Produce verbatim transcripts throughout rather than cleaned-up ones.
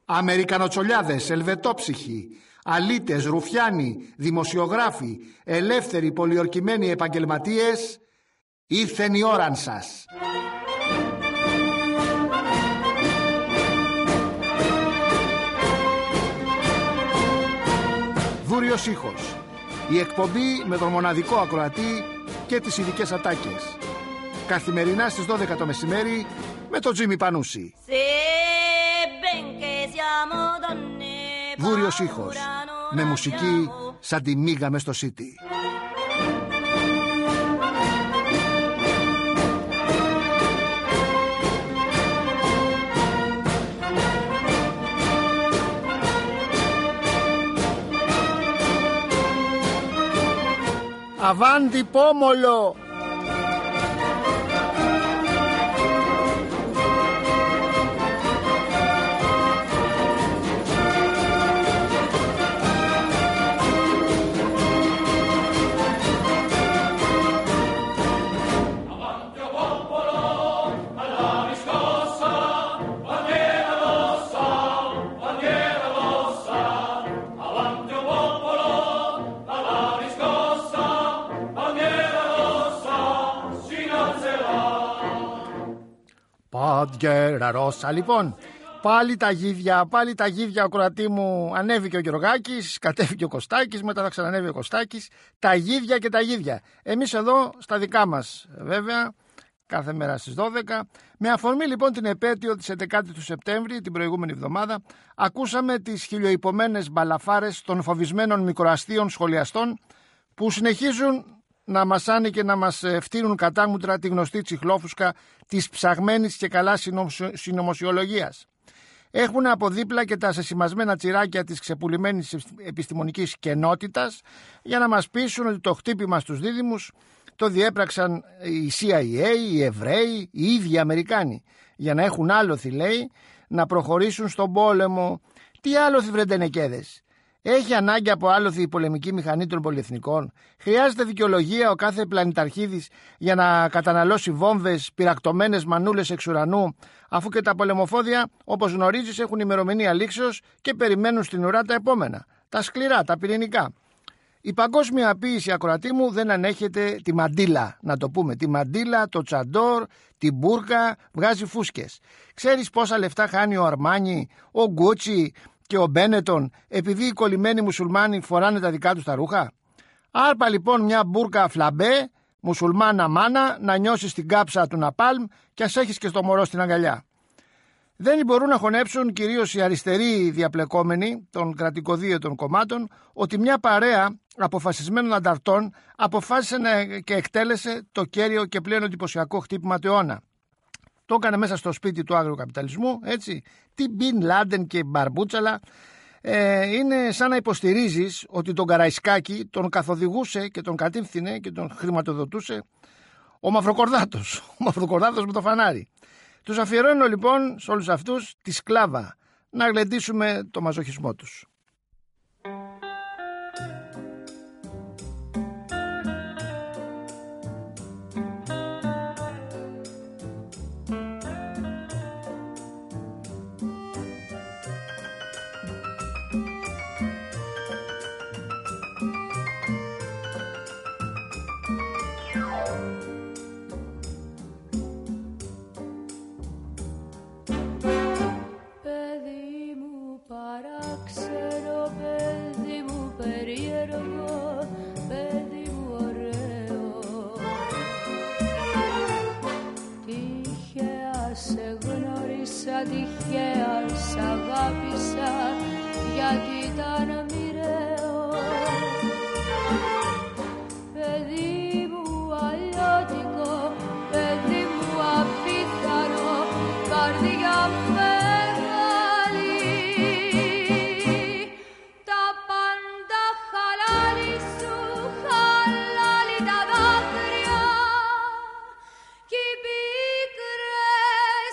Αμερικανοτσολιάδες, ελβετόψυχοι, αλήτες, ρουφιάνοι, δημοσιογράφοι, ελεύθεροι πολιορκημένοι επαγγελματίες, ήρθεν η ώραν σας. Βούριος ήχος. Η εκπομπή με τον μοναδικό ακροατή και τις ειδικές ατάκες. Καθημερινά στις δώδεκα το μεσημέρι με τον Τζίμι Πανούση. Βούριος ήχος. Με μουσική σαν τη μίγα μες στο Σίτι. Αβάντι πόμολο! Παντιέρα Ρώσα. Λοιπόν, πάλι τα γίδια, πάλι τα γίδια, ο κροατή μου. Ανέβηκε ο Γεωργάκης, κατέβηκε ο Κωστάκης, μετά θα ξανανέβει ο Κωστάκης. Τα γίδια και τα γίδια. Εμείς εδώ στα δικά μας, βέβαια, κάθε μέρα στις δώδεκα. Με αφορμή λοιπόν την επέτειο της έντεκα του Σεπτέμβρη, την προηγούμενη εβδομάδα, ακούσαμε τις χιλιοϊπωμένες μπαλαφάρες των φοβισμένων μικροαστίων σχολιαστών που συνεχίζουν να μασάνε και να μας φτύνουν κατάμουτρα τη γνωστή τσιχλόφουσκα της ψαγμένης και καλά συνωμοσιολογίας. Έχουν από δίπλα και τα σεσημασμένα τσιράκια της ξεπουλημένης επιστημονικής κενότητας για να μας πείσουν ότι το χτύπημα στους δίδυμους το διέπραξαν οι σι άι έι, οι Εβραίοι, οι ίδιοι οι Αμερικάνοι, για να έχουν άλοθη, λέει, να προχωρήσουν στον πόλεμο. Τι άλοθη, βρε ντενεκέδες? Έχει ανάγκη από άλοθη η πολεμική μηχανή των πολυεθνικών? Χρειάζεται δικαιολογία ο κάθε πλανηταρχίδης για να καταναλώσει βόμβες, πυρακτωμένες μανούλες εξ ουρανού, αφού και τα πολεμοφόδια, όπως γνωρίζεις, έχουν ημερομηνία λήξεως και περιμένουν στην ουρά τα επόμενα, τα σκληρά, τα πυρηνικά. Η παγκόσμια ποίηση, ακροατή μου, δεν ανέχεται τη μαντίλα, να το πούμε. Τη μαντίλα, το τσαντόρ, την μπούρκα, βγάζει φούσκες. Ξέρεις πόσα λεφτά χάνει ο Αρμάνι, ο Γκούτσι και ο Μπένετον επειδή οι κολλημένοι μουσουλμάνοι φοράνε τα δικά τους τα ρούχα? Άρπα λοιπόν μια μπούρκα φλαμπέ, μουσουλμάνα μάνα, να νιώσεις την κάψα του ναπάλμ και ας έχεις και στο μωρό στην αγκαλιά. Δεν μπορούν να χωνέψουν, κυρίως οι αριστεροί διαπλεκόμενοι των κρατικοδίαιτων κομμάτων, ότι μια παρέα αποφασισμένων ανταρτών αποφάσισε να και εκτέλεσε το κέριο και πλέον εντυπωσιακό χτύπημα του αιώνα. Το έκανε μέσα στο σπίτι του άγριου καπιταλισμού, έτσι. Τι Μπιν Λάντεν και Μπαρμπούτσαλα. Ε, είναι σαν να υποστηρίζεις ότι τον Καραϊσκάκη τον καθοδηγούσε και τον κατήφθηνε και τον χρηματοδοτούσε ο Μαυροκορδάτος. Ο Μαυροκορδάτος με το φανάρι. Τους αφιερώνω λοιπόν σε όλους αυτούς τη σκλάβα, να γλεντήσουμε το μαζοχισμό τους. Τυχαία σ' αγάπησα γιατί ήταν μοιραίο. Παιδί μου αλλιώτικο, παιδί μου απίθανο, καρδιά μεγάλη. Τα πάντα χαλάλι σου, χαλάλι τα δάκρυα κι οι πίκρες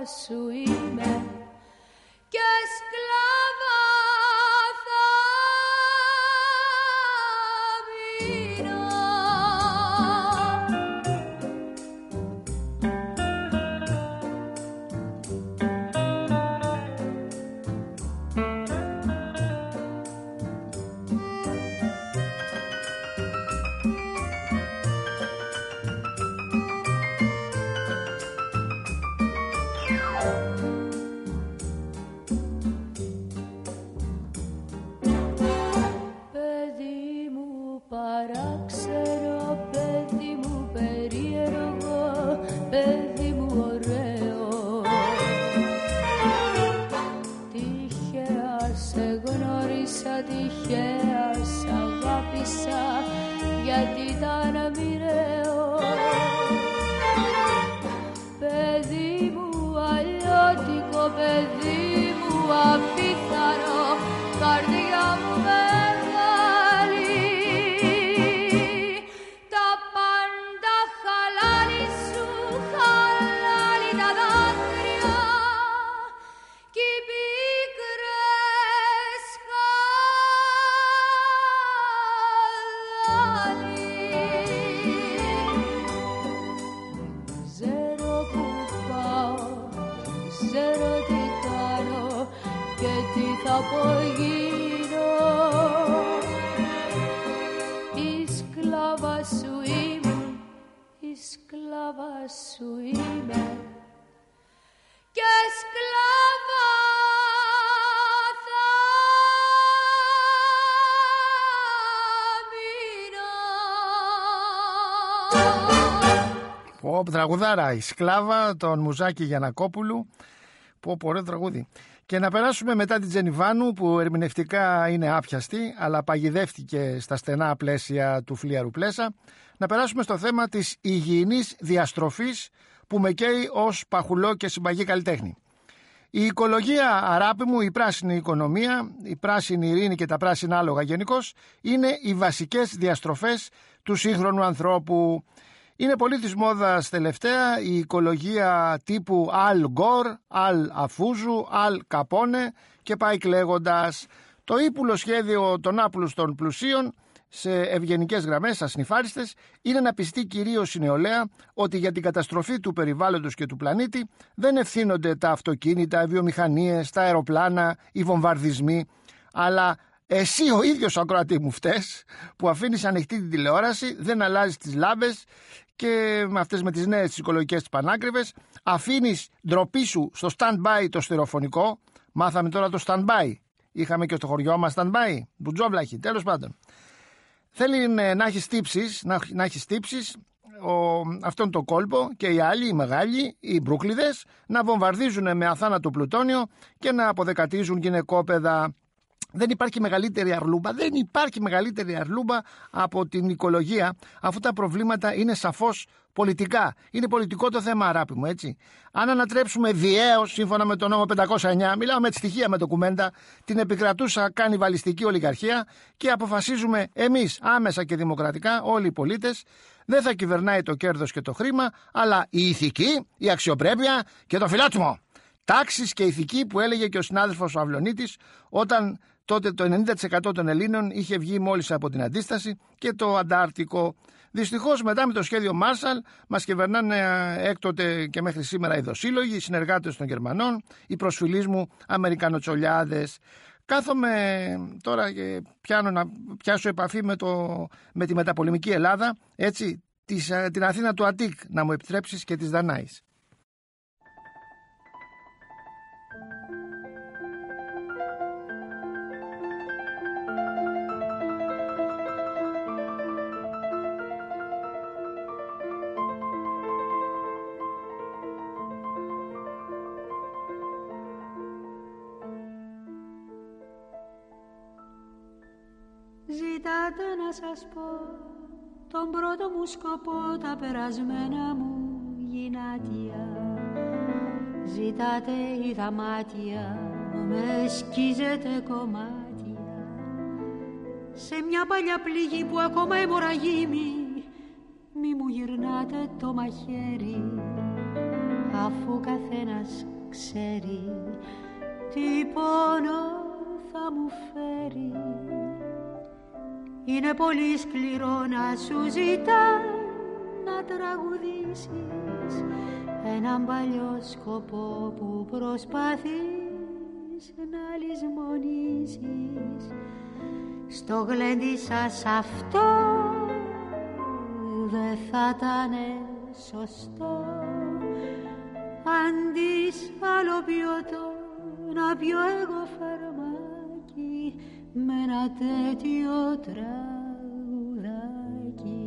σου είμαι και σκλάβα θα μείνω. Παράξερο, παιδί μου περίεργο, παιδί μου ωραίο. Τυχαία σε γνώρισα, τυχαία σ' αγάπησα, γιατί ήταν μοιραίο. Παιδί μου αλλιώτικο, παιδί μου απίθανο, καρδιά μου μεγάλη. Τα πάντα χαλάλι σου, χαλάλι τα δάκρυα κι οι πίκρες χαλάλι. Ξέρω που πάω, ξέρω τι κάνω και τι θα απογίνω. Η σκλάβα σου ήμουν, η σκλάβα σου είμαι και σκλάβα θα μείνω. Πω, τραγουδάρα, η σκλάβα των Μουζάκη Γιαννακόπουλου. Πω, πω, ωραίο τραγούδι. Και να περάσουμε μετά την Τζενιβάνου, που ερμηνευτικά είναι άπιαστη, αλλά παγιδεύτηκε στα στενά πλαίσια του Φλίαρου Πλέσα, να περάσουμε στο θέμα της υγιεινής διαστροφής που με καίει ως παχουλό και συμπαγή καλλιτέχνη. Η οικολογία, αράπη μου, η πράσινη οικονομία, η πράσινη ειρήνη και τα πράσινα άλογα γενικώς, είναι οι βασικές διαστροφές του σύγχρονου ανθρώπου. Είναι πολύ της μόδας τελευταία η οικολογία τύπου Αλ Γκορ, Αλ Αφούζου, Αλ Καπόνε και πάει κλαίγοντας. Το ύπουλο σχέδιο των άπλουστων πλουσίων σε ευγενικές γραμμές, ασνιφάριστες, είναι να πιστεί κυρίως η νεολαία ότι για την καταστροφή του περιβάλλοντος και του πλανήτη δεν ευθύνονται τα αυτοκίνητα, οι βιομηχανίες, τα αεροπλάνα, οι βομβαρδισμοί, αλλά εσύ ο ίδιος, ακροατή μου, φταίς που αφήνεις ανοιχτή την τηλεόραση, δεν αλλάζεις τις λάμπες και με αυτές με τις νέες τις οικολογικές τις πανάκριβες, αφήνεις ντροπή σου στο stand-by το στερεοφωνικό. Μάθαμε τώρα το stand-by. Είχαμε και στο χωριό μας stand-by, μπουτζόβλαχη, τέλος πάντων. Θέλει να έχεις τύψεις, να, να έχεις τύψεις ο, αυτόν τον κόλπο και οι άλλοι, οι μεγάλοι, οι μπρούκλιδες, να βομβαρδίζουν με αθάνατο πλουτόνιο και να αποδεκατίζουν γυναικόπαιδα. Δεν υπάρχει μεγαλύτερη αρλούμπα, δεν υπάρχει μεγαλύτερη αρλούμπα από την οικολογία, αφού τα προβλήματα είναι σαφώς πολιτικά. Είναι πολιτικό το θέμα, αράπη μου, έτσι. Αν ανατρέψουμε διαίως, σύμφωνα με τον νόμο πεντακόσια εννιά, μιλάω με τη στοιχεία, με ντοκουμέντα, την επικρατούσα κανιβαλιστική ολιγαρχία και αποφασίζουμε εμείς άμεσα και δημοκρατικά, όλοι οι πολίτες, δεν θα κυβερνάει το κέρδος και το χρήμα, αλλά η ηθική, η αξιοπρέπεια και το φιλότσιμο. Τάξης και ηθική που έλεγε και ο συνάδελφος ο Αυλονίτης όταν τότε το ενενήντα τοις εκατό των Ελλήνων είχε βγει μόλις από την αντίσταση και το Αντάρτικο. Δυστυχώς μετά με το σχέδιο Μάρσαλ μας κυβερνάνε έκτοτε και μέχρι σήμερα οι δοσύλλογοι, οι συνεργάτες των Γερμανών, οι προσφυλείς μου Αμερικανοτσολιάδες. Κάθομαι τώρα και πιάνω να πιάσω επαφή με, το, με τη μεταπολεμική Ελλάδα, έτσι, της, την Αθήνα του Αττικ, να μου επιτρέψεις, και της Δανάης. Ζητάτε να σας πω τον πρώτο μου σκοπό, τα περασμένα μου γυνάτια. Ζητάτε είδα μάτια, με σκίζετε κομμάτια. Σε μια παλιά πληγή που ακόμα αιμορραγεί, μη μου γυρνάτε το μαχαίρι. αφού καθένας ξέρει τι πόνο θα μου φέρει. Είναι πολύ σκληρό να σου ζητά να τραγουδήσεις έναν παλιό σκοπό που προσπαθείς να λησμονήσεις. Στο γλέντι σας αυτό δεν θα ήταν σωστό, αντί άλλο ποιοτό να πιω εγώ φαρμάκι με ένα τέτοιο τραγουδάκι.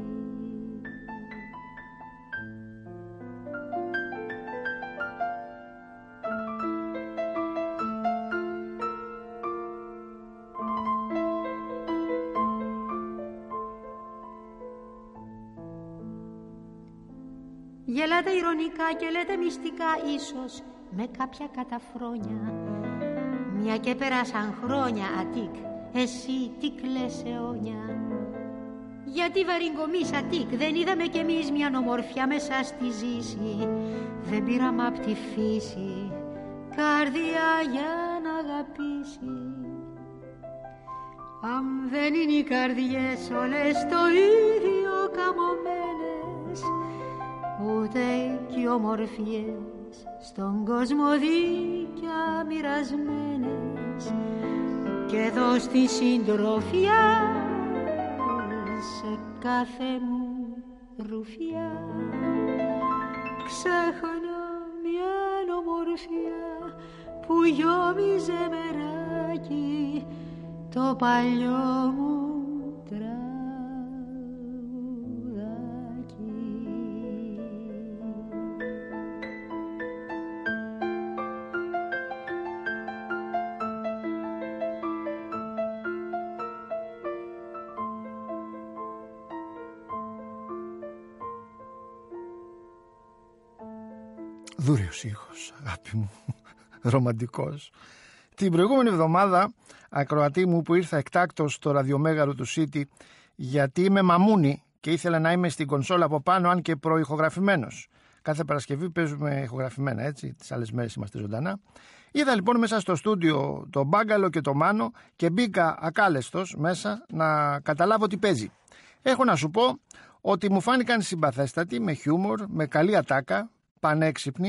Γελάτε ειρωνικά και λέτε μυστικά ίσως με κάποια καταφρόνια. Μια και πέρασαν χρόνια, Αττικ, εσύ τι κλαις αιώνια. Γιατί βαριγκομείς, Αττικ, δεν είδαμε κι εμείς μια ομορφιά μέσα στη ζήση. Δεν πήραμε απ' τη φύση καρδιά για να αγαπήσει. Αν δεν είναι οι καρδιές όλες το ίδιο καμωμένες, ούτε κι οι ομορφιές στον κόσμο δίκια μοιρασμένες, και εδώ στη συντροφιά σε κάθε μου ρουφιά ξέχανα μια ομορφιά που γιόμιζε μεράκι το παλιό μου τραγουδάκι. Δούριος ήχος, αγάπη μου, ρομαντικός. Την προηγούμενη εβδομάδα, ακροατή μου που ήρθα εκτάκτος στο ραδιομέγαρο του City, γιατί είμαι μαμούνι και ήθελα να είμαι στην κονσόλα από πάνω, αν και προηχογραφημένος. Κάθε Παρασκευή παίζουμε ηχογραφημένα, έτσι, τις άλλες μέρες είμαστε ζωντανά. Είδα λοιπόν μέσα στο στούντιο τον Μπάγκαλο και τον Μάνο και μπήκα ακάλεστος μέσα να καταλάβω τι παίζει. Έχω να σου πω ότι μου φάνηκαν συμπαθέστατοι, με χιούμορ, με καλή ατάκα, πανέξυπνοι,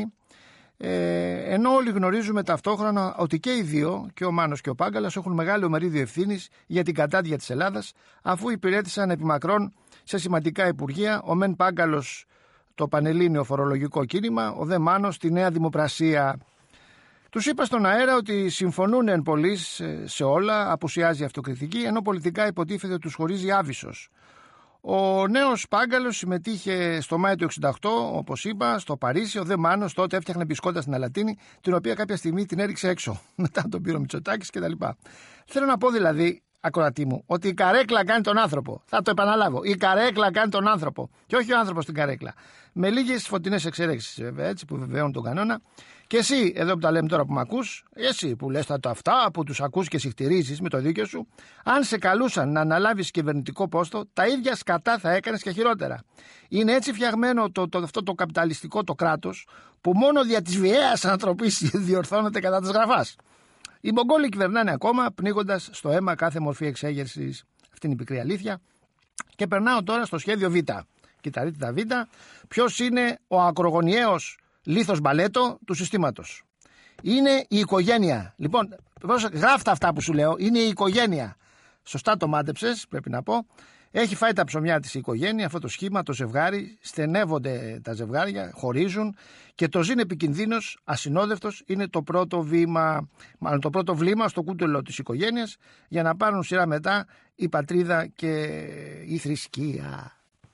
ε, ενώ όλοι γνωρίζουμε ταυτόχρονα ότι και οι δύο, και ο Μάνος και ο Πάγκαλας, έχουν μεγάλο μερίδιο ευθύνης για την κατάδια της Ελλάδας, αφού υπηρέτησαν επιμακρών σε σημαντικά υπουργεία, ο Μεν Πάγκαλος το πανελλήνιο φορολογικό κίνημα, ο Δε Μάνος τη Νέα Δημοπρασία. Τους είπα στον αέρα ότι συμφωνούν εν πολλοίς σε όλα, απουσιάζει αυτοκριτική, ενώ πολιτικά υποτίθεται τους χωρίζει άβυσσος. Ο νέος Πάγκαλος συμμετείχε στο Μάιο του εξήντα οκτώ, όπως είπα, στο Παρίσι. Ο Δε Μάνος τότε έφτιαχνε μπισκότα στην Αλατίνη, την οποία κάποια στιγμή την έριξε έξω. Μετά τον πήρε ο Μητσοτάκης κτλ. Θέλω να πω δηλαδή, ακροατή μου, ότι η καρέκλα κάνει τον άνθρωπο. Θα το επαναλάβω. Η καρέκλα κάνει τον άνθρωπο. Και όχι ο άνθρωπος την καρέκλα. Με λίγες φωτεινές εξαιρέξεις, βέβαια, έτσι, που βεβαιώνουν τον κανόνα. Και εσύ, εδώ που τα λέμε τώρα που με ακούς, εσύ που λες τα αυτά, που τους ακούς και συχτηρίζεις με το δίκαιο σου, αν σε καλούσαν να αναλάβεις κυβερνητικό πόστο, τα ίδια σκατά θα έκανες και χειρότερα. Είναι έτσι φτιαγμένο το, το, αυτό το καπιταλιστικό το κράτος, που μόνο δια της βιαίας ανατροπής διορθώνεται κατά της γραφάς. Οι Μογγόλοι κυβερνάνε ακόμα, πνίγοντας στο αίμα κάθε μορφή εξέγερσης. Αυτή είναι η πικρή αλήθεια. Και περνάω τώρα στο σχέδιο Β. Κοιτάξτε τα Β. Ποιος είναι ο ακρογωνιαίος λίθος μπαλέτο του συστήματος? Είναι η οικογένεια. Λοιπόν, γράφτα αυτά που σου λέω. Είναι η οικογένεια. Σωστά το μάντεψες, πρέπει να πω. Έχει φάει τα ψωμιά της η οικογένεια, αυτό το σχήμα, το ζευγάρι. Στενεύονται τα ζευγάρια, χωρίζουν και το ζήν επικινδύνος, ασυνόδευτος, είναι το πρώτο βήμα, μάλλον το πρώτο βλήμα στο κούτελο της οικογένειας, για να πάρουν σειρά μετά η πατρίδα και η θρησκεία.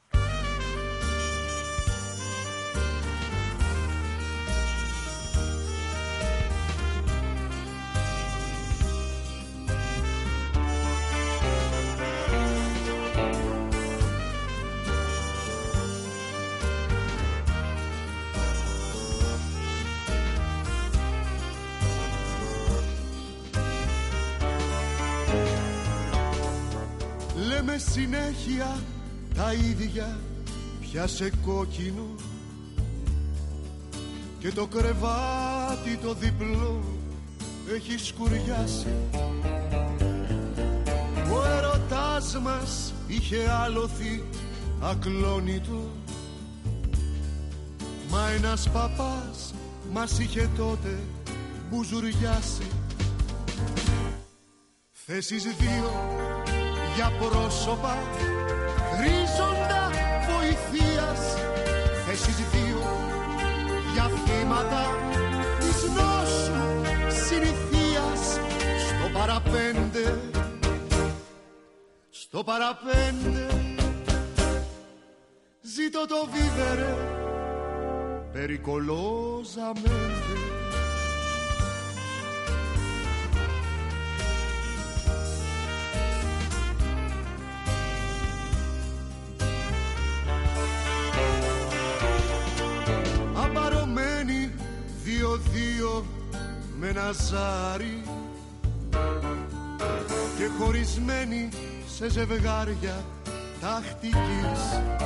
Λέμε συνέχεια τα ίδια, πιάσε κόκκινο. και το κρεβάτι το διπλό έχει σκουριάσει. Ο ερωτάς μας είχε άλοθη ακλόνητο, μα ένας παπάς μας είχε τότε μπουζουριάσει. Θέσεις δύο για πρόσωπα χρήζοντα βοηθείας, θέσεις δύο για θύματα της νόσου συνηθείας. Στο παραπέντε, στο παραπέντε ζήτω το βίβερε περιcolosamente. Απαρωμένοι δύο-δύο με ένα ζάρι και χωρισμένοι σε ζευγάρια τακτικής,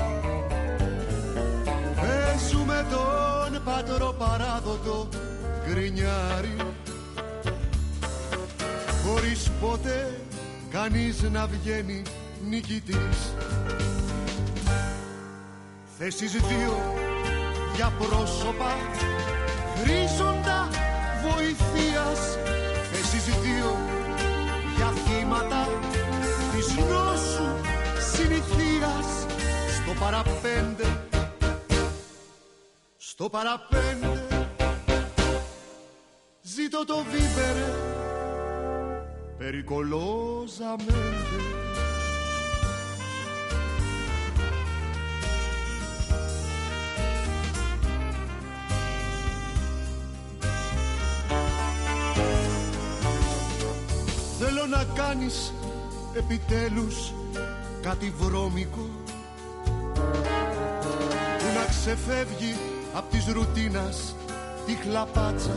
παίζουμε τον πατροπαράδοτο γκρινιάρι, χωρίς ποτέ κανείς να βγαίνει νικητής. Θέσεις δύο για πρόσωπα χρήζοντα βοηθείας, θέσεις δύο για θύματα της νόσου συνηθείας. Στο παραπέντε, στο παραπέντε ζήτω το βίβερε περιcolosamente. Θέλω να κάνεις επιτέλους κάτι βρώμικο που να ξεφεύγει απ' της ρουτίνας τη χλαπάτσα.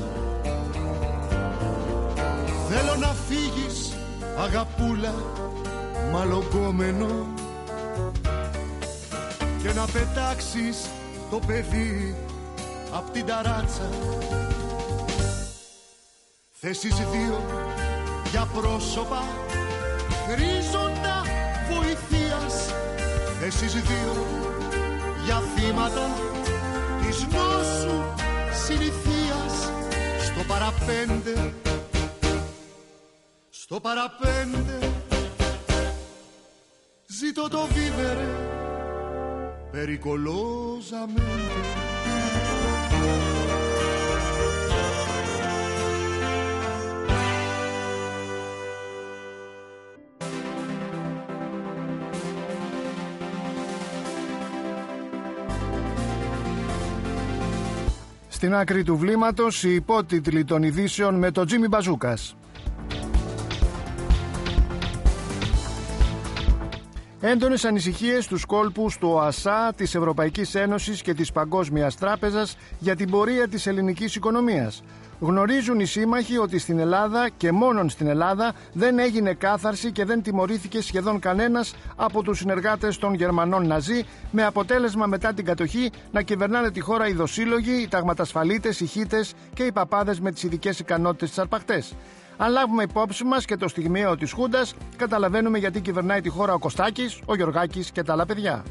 Θέλω να φύγεις αγαπούλα μαλογκόμενο και να πετάξεις το παιδί απ' την ταράτσα. Θέσεις δύο για πρόσωπα χρήζοντα βοηθείας, θέσεις δύο για θύματα της νόσου συνηθείας. Στο παραπέντε, στο παραπέντε ζήτω το βίβερε περιcolosamente. Στην άκρη του βλήματος οι υπότιτλοι των ειδήσεων με τον Τζίμι Μπαζούκας. Έντονες ανησυχίες στους κόλπους του ΟΑΣΑ, της Ευρωπαϊκής Ένωσης και της Παγκόσμιας Τράπεζας για την πορεία της ελληνικής οικονομίας. Γνωρίζουν οι σύμμαχοι ότι στην Ελλάδα και μόνον στην Ελλάδα δεν έγινε κάθαρση και δεν τιμωρήθηκε σχεδόν κανένας από τους συνεργάτες των Γερμανών Ναζί, με αποτέλεσμα μετά την κατοχή να κυβερνάνε τη χώρα οι δοσύλλογοι, οι ταγματασφαλίτες, οι χίτες και οι παπάδες με τις ειδικές ικανότητες της αρπακτές. Αν λάβουμε υπόψη μας και το στιγμιαίο της Χούντας, καταλαβαίνουμε γιατί κυβερνάει τη χώρα ο Κωστάκης, ο Γιωργάκης και τα άλλα παιδιά.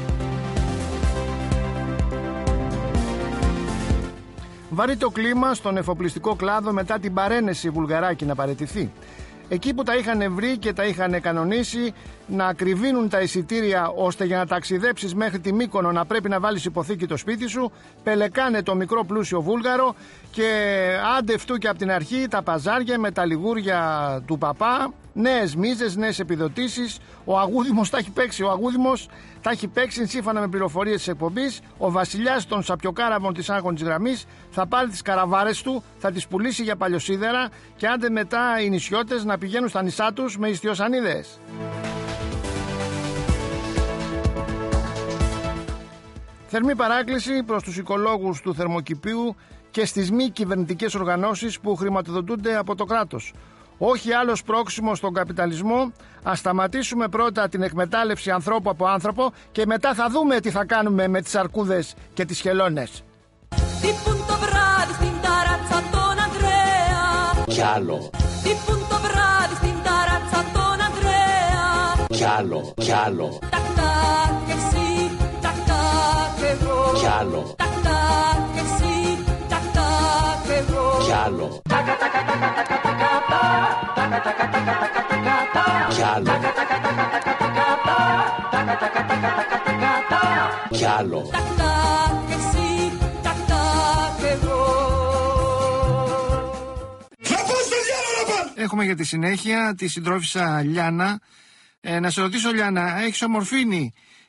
Βαρύ το κλίμα στον εφοπλιστικό κλάδο μετά την παρένεση Βουλγαράκη να παραιτηθεί. Εκεί που τα είχαν βρει και τα είχαν κανονίσει να ακριβίνουν τα εισιτήρια ώστε για να ταξιδέψεις μέχρι τη Μύκονο να πρέπει να βάλεις υποθήκη το σπίτι σου, πελεκάνε το μικρό πλούσιο Βούλγαρο και άντε φτού και από την αρχή τα παζάρια με τα λιγούρια του παπά, νέες μίζες, νέες επιδοτήσεις. Ο Αγούδημος τα έχει παίξει, ο Αγούδημος τα έχει παίξει σύμφωνα με πληροφορίες της εκπομπής. Ο βασιλιάς των σαπιοκάραβων της άγχωνης γραμμής θα πάρει τις καραβάρες του, θα τις πουλήσει για παλιοσίδερα και άντε μετά οι νησιώτες να πηγαίνουν στα νησά τους με ιστιοσανίδες. Θερμή παράκληση προς τους οικολόγους του θερμοκηπίου και στις μη κυβερνητικές οργανώσεις που χρηματοδοτούνται από το κράτος. Όχι άλλο πρόξιμο στον καπιταλισμό. Ας σταματήσουμε πρώτα την εκμετάλλευση ανθρώπου από άνθρωπο και μετά θα δούμε τι θα κάνουμε με τις αρκούδες και τις χελώνες. Τι πουν το βράδυ κι άλλο. Τύπουν το βράδυ στην ταράτσα τον Ανδρέα. Κι άλλο, κι άλλο. Τακ τακ εσύ, τακ τακ εγώ. Κι άλλο. Τακ τακ εσύ, τακ τακ εγώ. Κι άλλο. Κι άλλο. Κι άλλο. Τακ τακ εσύ, τακ τακ εγώ. Έχουμε για τη συνέχεια τη συντρόφισσα Λιάννα. Ε, να σε ρωτήσω, Λιάννα, έχεις ομορφήνει.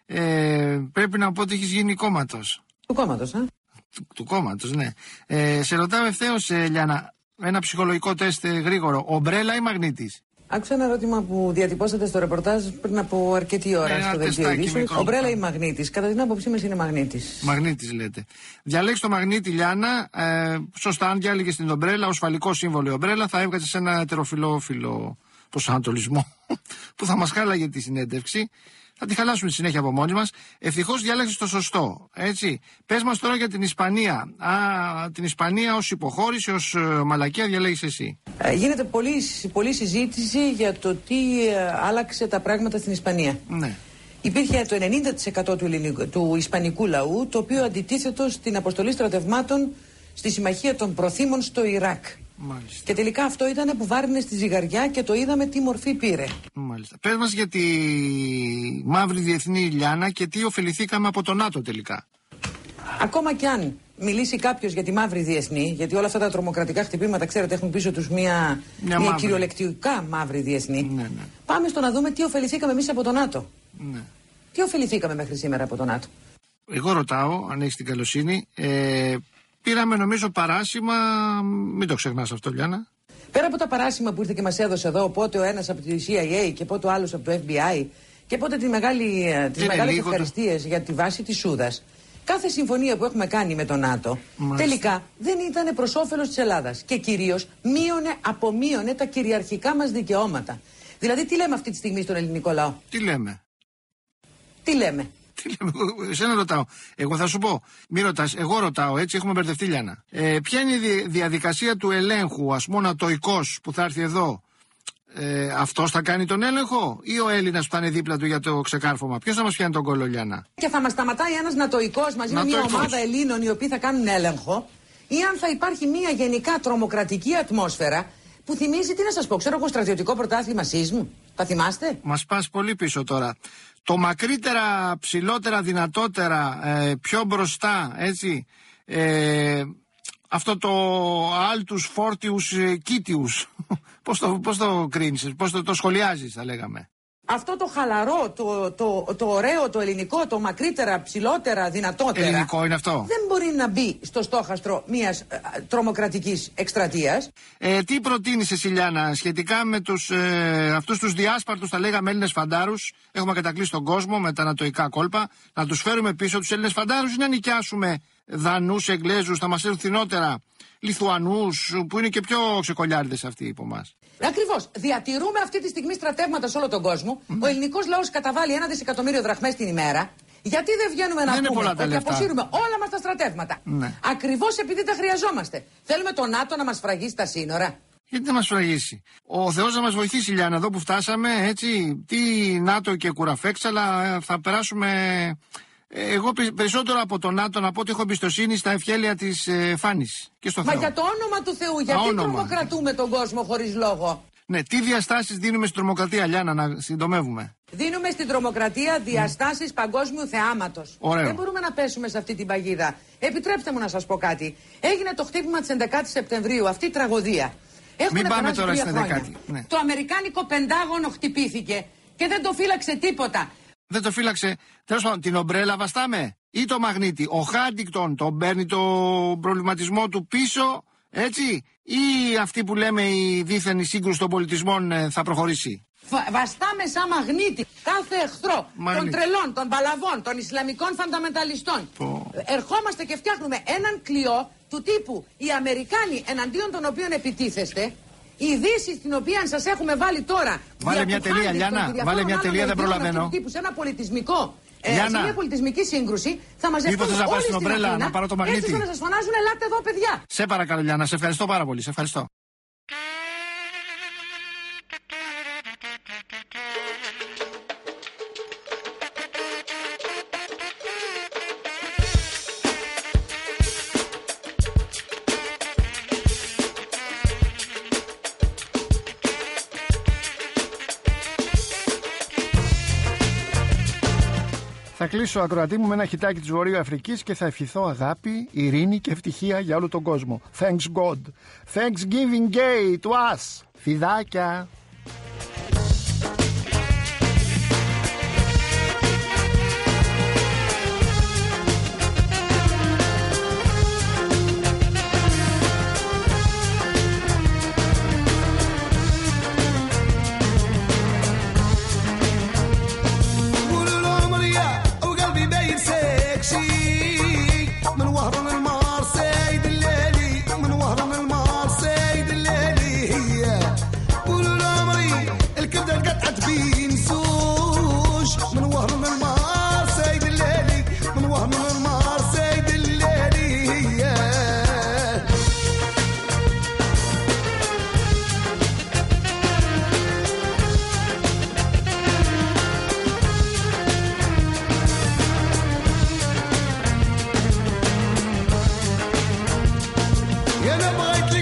Ε, πρέπει να πω ότι έχεις γίνει κόμματος. Του κόμματος, ε? Του, του κόμματος, ναι. Ε, σε ρωτάω ευθέως, ε, Λιάννα, ένα ψυχολογικό τεστ ε, γρήγορο. Ομπρέλα ή μαγνήτης? Άκουσα ένα ερώτημα που διατυπώσατε στο ρεπορτάζ πριν από αρκετή ώρα Ένα στο δελτίο ειδήσεων. Ομπρέλα ή μαγνήτης? Κατά την άποψή μας είναι μαγνήτης. Μαγνήτης λέτε. Διαλέξτε το μαγνήτη, Λιάννα. Ε, σωστά, αν διάλεγε την ομπρέλα, ως φαλικό σύμβολο η ομπρέλα, θα έβγαζε σε ένα ετεροφιλόφιλο προσανατολισμό που θα μας χάλαγε τη συνέντευξη. Θα τη χαλάσουμε στη συνέχεια από μόνοι μας. Ευτυχώς διάλεξες το σωστό. Έτσι. Πες μας τώρα για την Ισπανία. Α, την Ισπανία ως υποχώρηση, ως ε, μαλακία διαλέγεις εσύ. Ε, γίνεται πολλή, πολλή συζήτηση για το τι ε, άλλαξε τα πράγματα στην Ισπανία. Ναι. Υπήρχε το ενενήντα τοις εκατό του, ελληνικού, του ισπανικού λαού, το οποίο αντιτίθετο στην αποστολή στρατευμάτων στη συμμαχία των προθήμων στο Ιράκ. Μάλιστα. Και τελικά αυτό ήταν που βάρινε στη ζυγαριά και το είδαμε τι μορφή πήρε. Μάλιστα. Πες μας για τη μαύρη διεθνή, Λιάννα, και τι ωφεληθήκαμε από το ΝΑΤΟ τελικά. Ακόμα κι αν μιλήσει κάποιος για τη μαύρη διεθνή, γιατί όλα αυτά τα τρομοκρατικά χτυπήματα, ξέρετε, έχουν πίσω τους μια, μια, μια κυριολεκτικά μαύρη διεθνή. Ναι, ναι. Πάμε στο να δούμε τι ωφεληθήκαμε εμείς από το ΝΑΤΟ. Ναι. Τι ωφεληθήκαμε μέχρι σήμερα από το ΝΑΤΟ? Εγώ ρωτάω, αν έχεις την καλοσύνη, ε, πήραμε νομίζω παράσημα, μην το ξεχνάς αυτό, Λιάννα. Πέρα από τα παράσημα που ήρθε και μας έδωσε εδώ, πότε ο ένας από τη σι άι έι και πότε ο άλλος από το εφ μπι άι και πότε τη μεγάλη, τις μεγάλες ευχαριστίες το... για τη βάση της Σούδας, κάθε συμφωνία που έχουμε κάνει με το ΝΑΤΟ, μάλιστα, τελικά δεν ήταν προς όφελος της Ελλάδας και κυρίως μείωνε, απομείωνε τα κυριαρχικά μας δικαιώματα. Δηλαδή, τι λέμε αυτή τη στιγμή στον ελληνικό λαό? Τι λέμε? Τι λέμε? Τι λέμε, εσένα ρωτάω. Εγώ θα σου πω. Μη ρωτάς, εγώ ρωτάω, έτσι έχουμε μπερδευτεί, Λιάννα. Ε, ποια είναι η διαδικασία του ελέγχου, ας πούμε, ατοικός που θα έρθει εδώ? Ε, αυτός θα κάνει τον έλεγχο ή ο Έλληνας που θα είναι δίπλα του για το ξεκάρφωμα? Ποιος θα μας πιάνει τον κόλλο, Λιάννα? Και θα μας σταματάει ένας νατοικός μαζί νατοικός. με μια ομάδα Ελλήνων οι οποίοι θα κάνουν έλεγχο, ή αν θα υπάρχει μια γενικά τρομοκρατική ατμόσφαιρα που θυμίζει, τι να σας πω, ξέρω εγώ, στρατιωτικό πρωτάθλημα σεισμού. Τα θυμάστε? Μας πας πολύ πίσω τώρα. Το μακρύτερα, ψηλότερα, δυνατότερα, ε, πιο μπροστά, έτσι, ε, αυτό το άλτους, φόρτιους, ε, κίτιους, πώς το, πώς το κρίνεις, πώς το, το σχολιάζεις, θα λέγαμε? Αυτό το χαλαρό, το, το, το ωραίο, το ελληνικό, το μακρύτερα, ψηλότερα, δυνατότερα. Ελληνικό είναι αυτό. Δεν μπορεί να μπει στο στόχαστρο μιας ε, τρομοκρατικής εκστρατείας. Ε, τι προτείνεις εσύ, Λιάννα, σχετικά με τους, ε, αυτούς τους διάσπαρτους, θα λέγαμε, Έλληνες φαντάρους? Έχουμε κατακλείσει τον κόσμο με τα ανατοϊκά κόλπα. Να τους φέρουμε πίσω τους Έλληνες φαντάρους ή να νοικιάσουμε Δανούς, Εγγλέζους, θα μας έρθουν φθηνότερα, Λιθουανούς, που είναι και πιο ξεκολιάριδες αυτοί από εμάς? Ακριβώς. Διατηρούμε αυτή τη στιγμή στρατεύματα σε όλο τον κόσμο. Mm. Ο ελληνικός λαός καταβάλει ένα δισεκατομμύριο δραχμές την ημέρα. Γιατί δεν βγαίνουμε να δεν πούμε ότι αποσύρουμε όλα μας τα στρατεύματα? Ναι. Ακριβώς επειδή τα χρειαζόμαστε. Θέλουμε το ΝΑΤΟ να μας φραγίσει τα σύνορα? Γιατί δεν μας φραγίσει? Ο Θεός να μας βοηθήσει, Λιάννα, εδώ που φτάσαμε, έτσι. Τι ΝΑΤΟ και κουραφέξ, αλλά θα περάσουμε. Εγώ περισσότερο από το ΝΑΤΟ να πω ότι έχω εμπιστοσύνη στα ευχέλεια της ε, Φάνης και στο Θεό. Μα για το όνομα του Θεού, γιατί όνομα. τρομοκρατούμε τον κόσμο χωρίς λόγο? Ναι, τι διαστάσεις δίνουμε στην τρομοκρατία, Λιάννα, να συντομεύουμε? Δίνουμε στην τρομοκρατία διαστάσεις mm. παγκόσμιου θεάματος. Ωραίο. Δεν μπορούμε να πέσουμε σε αυτή την παγίδα. Επιτρέψτε μου να σας πω κάτι. Έγινε το χτύπημα της έντεκα Σεπτεμβρίου, αυτή η τραγωδία. Έχουμε Μην πάμε τώρα στην έντεκα. Ναι. Το αμερικάνικο Πεντάγωνο χτυπήθηκε και δεν το φύλαξε τίποτα. Δεν το φύλαξε. Τέλος πάντων, την ομπρέλα βαστάμε ή το μαγνήτη? Ο Χάντιγκτον τον παίρνει το προβληματισμό του πίσω, έτσι, ή αυτή που λέμε η δίθεν η σύγκρουση των πολιτισμών θα προχωρήσει? Βα, βαστάμε σαν μαγνήτη κάθε εχθρό μαγνήτη. των τρελών, των παλαβών, των Ισλαμικών φανταμενταλιστών. Oh. Ερχόμαστε και φτιάχνουμε έναν κλειό του τύπου οι Αμερικάνοι εναντίον των οποίων επιτίθεστε. Η Δύση στην οποία σας έχουμε βάλει τώρα. Βάλε μια τελεία, Λιάννα. Βάλε μια τελεία, δεν προλαβαίνω. Σε ένα πολιτισμικό. Ε, σε μια πολιτισμική σύγκρουση θα μαζευτούν όλοι στην ομπρέλα, να πάρω το μαγνήτη. Έτσι θα σας φωνάζουν, ελάτε εδώ, παιδιά. Σε παρακαλώ, Λιάννα, σε ευχαριστώ πάρα πολύ. Σε ευχαριστώ. Θα κλείσω, ακροατή μου, με ένα χιτάκι της Βορείου Αφρικής και θα ευχηθώ αγάπη, ειρήνη και ευτυχία για όλο τον κόσμο. Thanks God. Thanksgiving Day to us. Φιδάκια. يا انا بغيت